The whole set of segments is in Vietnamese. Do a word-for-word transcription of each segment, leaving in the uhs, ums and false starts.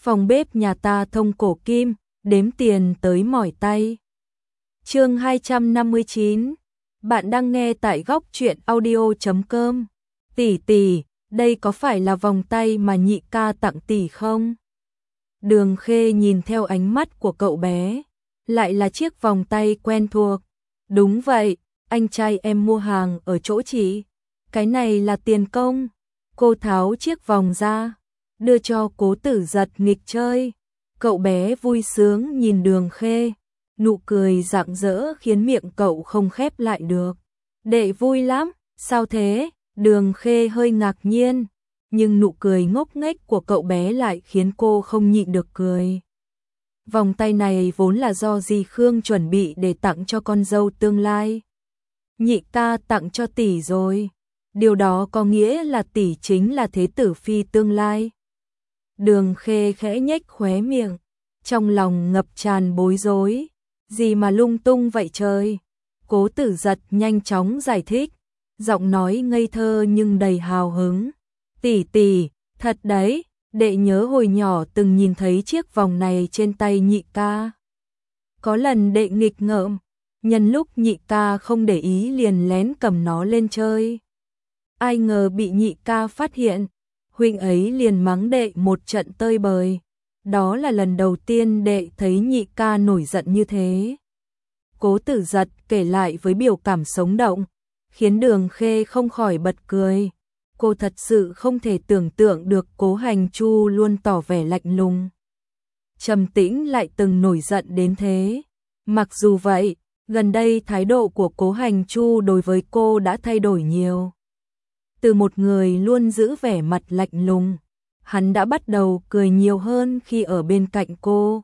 Phòng bếp nhà ta thông cổ kim, đếm tiền tới mỏi tay. Chương hai trăm năm mươi chín. Bạn đang nghe tại góc truyện audio chấm com. Tỷ tỷ, đây có phải là vòng tay mà nhị ca tặng tỷ không? Đường Khê nhìn theo ánh mắt của cậu bé, lại là chiếc vòng tay quen thuộc. Đúng vậy, anh trai em mua hàng ở chỗ chị. Cái này là tiền công. Cô tháo chiếc vòng ra, đưa cho Cố Tử Giật nghịch chơi. Cậu bé vui sướng nhìn Đường Khê, nụ cười rạng rỡ khiến miệng cậu không khép lại được. Đệ vui lắm, sao thế? Đường Khê hơi ngạc nhiên, nhưng nụ cười ngốc nghếch của cậu bé lại khiến cô không nhịn được cười. Vòng tay này vốn là do dì Khương chuẩn bị để tặng cho con dâu tương lai. Nhị ca tặng cho tỷ rồi. Điều đó có nghĩa là tỷ chính là thế tử phi tương lai. Đường Khê khẽ nhếch khóe miệng, trong lòng ngập tràn bối rối. Gì mà lung tung vậy trời? Cố Tử Giật nhanh chóng giải thích, giọng nói ngây thơ nhưng đầy hào hứng. Tỷ tỷ, thật đấy, đệ nhớ hồi nhỏ từng nhìn thấy chiếc vòng này trên tay nhị ca. Có lần đệ nghịch ngợm, nhân lúc nhị ca không để ý liền lén cầm nó lên chơi. Ai ngờ bị nhị ca phát hiện, huynh ấy liền mắng đệ một trận tơi bời. Đó là lần đầu tiên đệ thấy nhị ca nổi giận như thế. Cố Tử Giật kể lại với biểu cảm sống động, khiến Đường Khê không khỏi bật cười. Cô thật sự không thể tưởng tượng được Cố Hành Chu luôn tỏ vẻ lạnh lùng, trầm tĩnh lại từng nổi giận đến thế. Mặc dù vậy, gần đây thái độ của Cố Hành Chu đối với cô đã thay đổi nhiều. Từ một người luôn giữ vẻ mặt lạnh lùng, hắn đã bắt đầu cười nhiều hơn khi ở bên cạnh cô.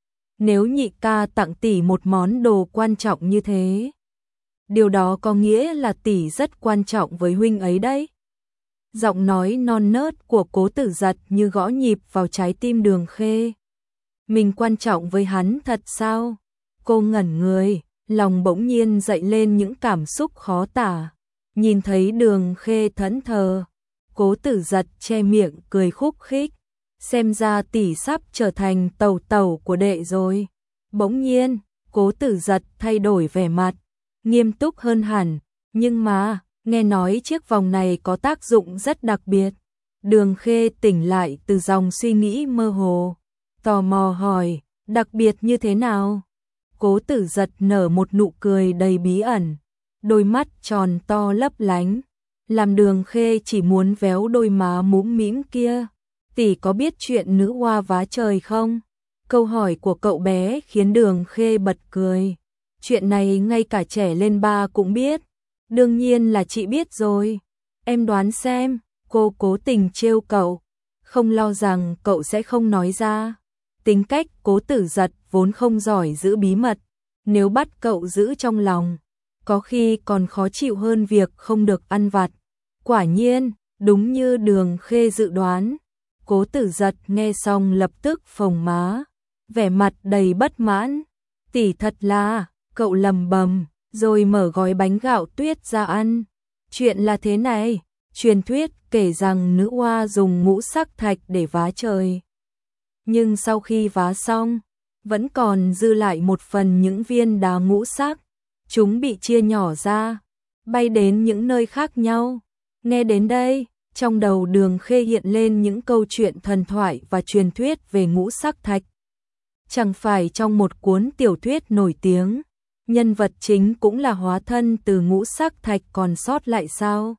Nếu nhị ca tặng tỷ một món đồ quan trọng như thế, điều đó có nghĩa là tỷ rất quan trọng với huynh ấy đấy. Giọng nói non nớt của Cố Tử Giật như gõ nhịp vào trái tim Đường Khê. Mình quan trọng với hắn thật sao? Cô ngẩn người, lòng bỗng nhiên dậy lên những cảm xúc khó tả. Nhìn thấy Đường Khê thẫn thờ, Cố Tử Giật che miệng cười khúc khích. Xem ra tỷ sắp trở thành tẩu tẩu của đệ rồi. Bỗng nhiên, Cố Tử Giật thay đổi vẻ mặt, nghiêm túc hơn hẳn. Nhưng mà, nghe nói chiếc vòng này có tác dụng rất đặc biệt. Đường Khê tỉnh lại từ dòng suy nghĩ mơ hồ, tò mò hỏi, đặc biệt như thế nào? Cố Tử Giật nở một nụ cười đầy bí ẩn, đôi mắt tròn to lấp lánh, làm Đường Khê chỉ muốn véo đôi má mũm mĩm kia. Tỷ có biết chuyện nữ hoa vá trời không? Câu hỏi của cậu bé khiến Đường Khê bật cười. Chuyện này ngay cả trẻ lên ba cũng biết. Đương nhiên là chị biết rồi. Em đoán xem, cô cố tình trêu cậu, không lo rằng cậu sẽ không nói ra. Tính cách Cố Tử Giật vốn không giỏi giữ bí mật, nếu bắt cậu giữ trong lòng, có khi còn khó chịu hơn việc không được ăn vặt. Quả nhiên, đúng như Đường Khê dự đoán. Cố Tử Giật nghe xong lập tức phồng má, vẻ mặt đầy bất mãn. Tỷ thật là, cậu lầm bầm, rồi mở gói bánh gạo tuyết ra ăn. Chuyện là thế này, truyền thuyết kể rằng nữ hoa dùng ngũ sắc thạch để vá trời. Nhưng sau khi vá xong, vẫn còn dư lại một phần những viên đá ngũ sắc. Chúng bị chia nhỏ ra, bay đến những nơi khác nhau. Nghe đến đây, trong đầu Đường Khê hiện lên những câu chuyện thần thoại và truyền thuyết về ngũ sắc thạch. Chẳng phải trong một cuốn tiểu thuyết nổi tiếng, nhân vật chính cũng là hóa thân từ ngũ sắc thạch còn sót lại sao?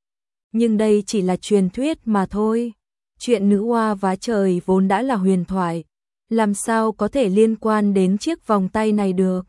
Nhưng đây chỉ là truyền thuyết mà thôi. Chuyện nữ hoa vá trời vốn đã là huyền thoại, làm sao có thể liên quan đến chiếc vòng tay này được?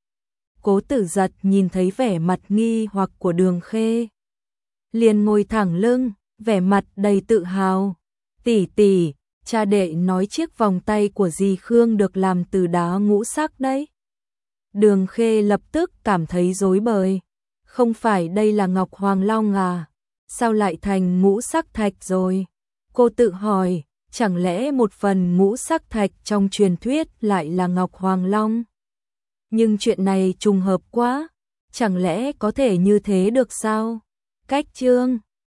Cố Tử Giật nhìn thấy vẻ mặt nghi hoặc của Đường Khê, liền ngồi thẳng lưng, vẻ mặt đầy tự hào. Tỷ tỷ, cha đệ nói chiếc vòng tay của dì Khương được làm từ đá ngũ sắc đấy. Đường Khê lập tức cảm thấy rối bời. Không phải đây là ngọc hoàng long à? Sao lại thành ngũ sắc thạch rồi? Cô tự hỏi, chẳng lẽ một phần ngũ sắc thạch trong truyền thuyết lại là ngọc hoàng long? Nhưng chuyện này trùng hợp quá, chẳng lẽ có thể như thế được sao? Cách chương